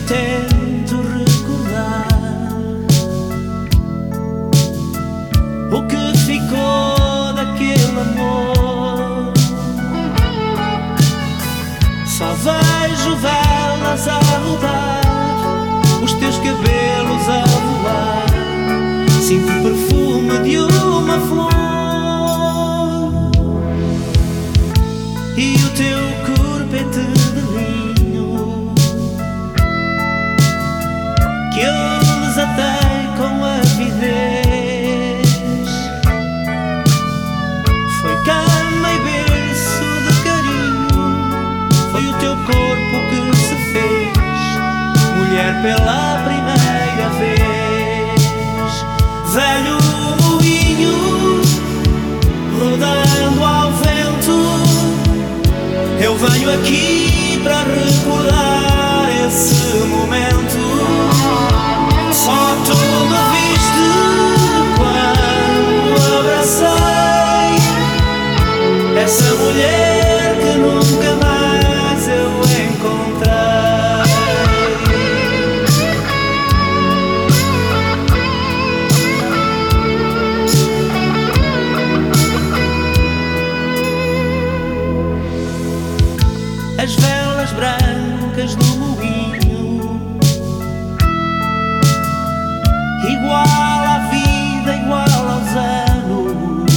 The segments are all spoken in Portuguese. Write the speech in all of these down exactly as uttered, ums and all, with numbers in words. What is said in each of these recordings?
tento recordar o que ficou daquele amor. Só vejo velas a rodar, os teus cabelos a voar, sinto o perfume de uma flor e o teu corpete de linho que eu desatei com avidez. Foi cama e berço de carinho, foi o teu corpo que se fez mulher pela primeira vez. Velho moinho rodando ao vento, eu venho aqui para recordar esse momento. Só tu me viste quando abracei essa mulher que nunca mais eu encontrei. As velas brancas do moinho, igual à vida, igual aos anos,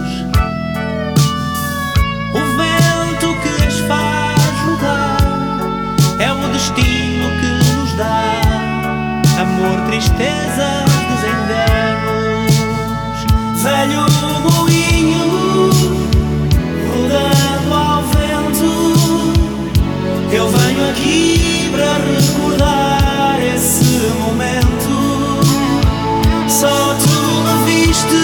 o vento que as faz rodar é o destino que nos dá amor, tristezas, desenganos. Velho moinho rodando ao vento, eu venho aqui para recordar esse momento. Só tu me viste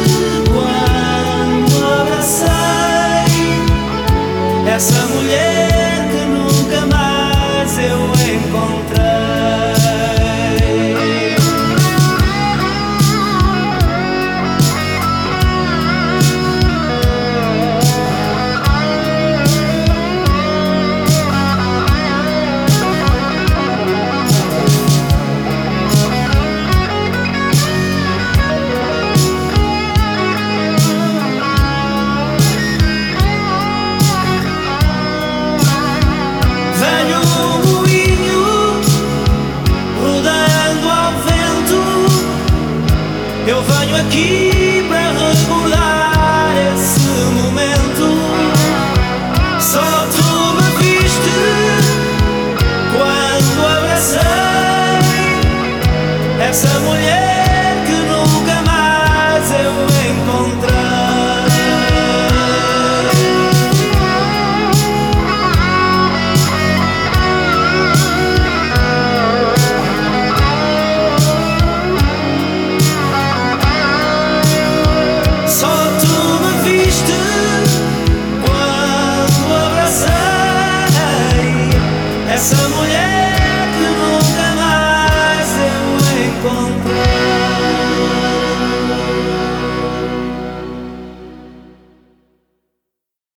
quando abracei essa mulher que nunca mais eu encontrei. Eu venho aqui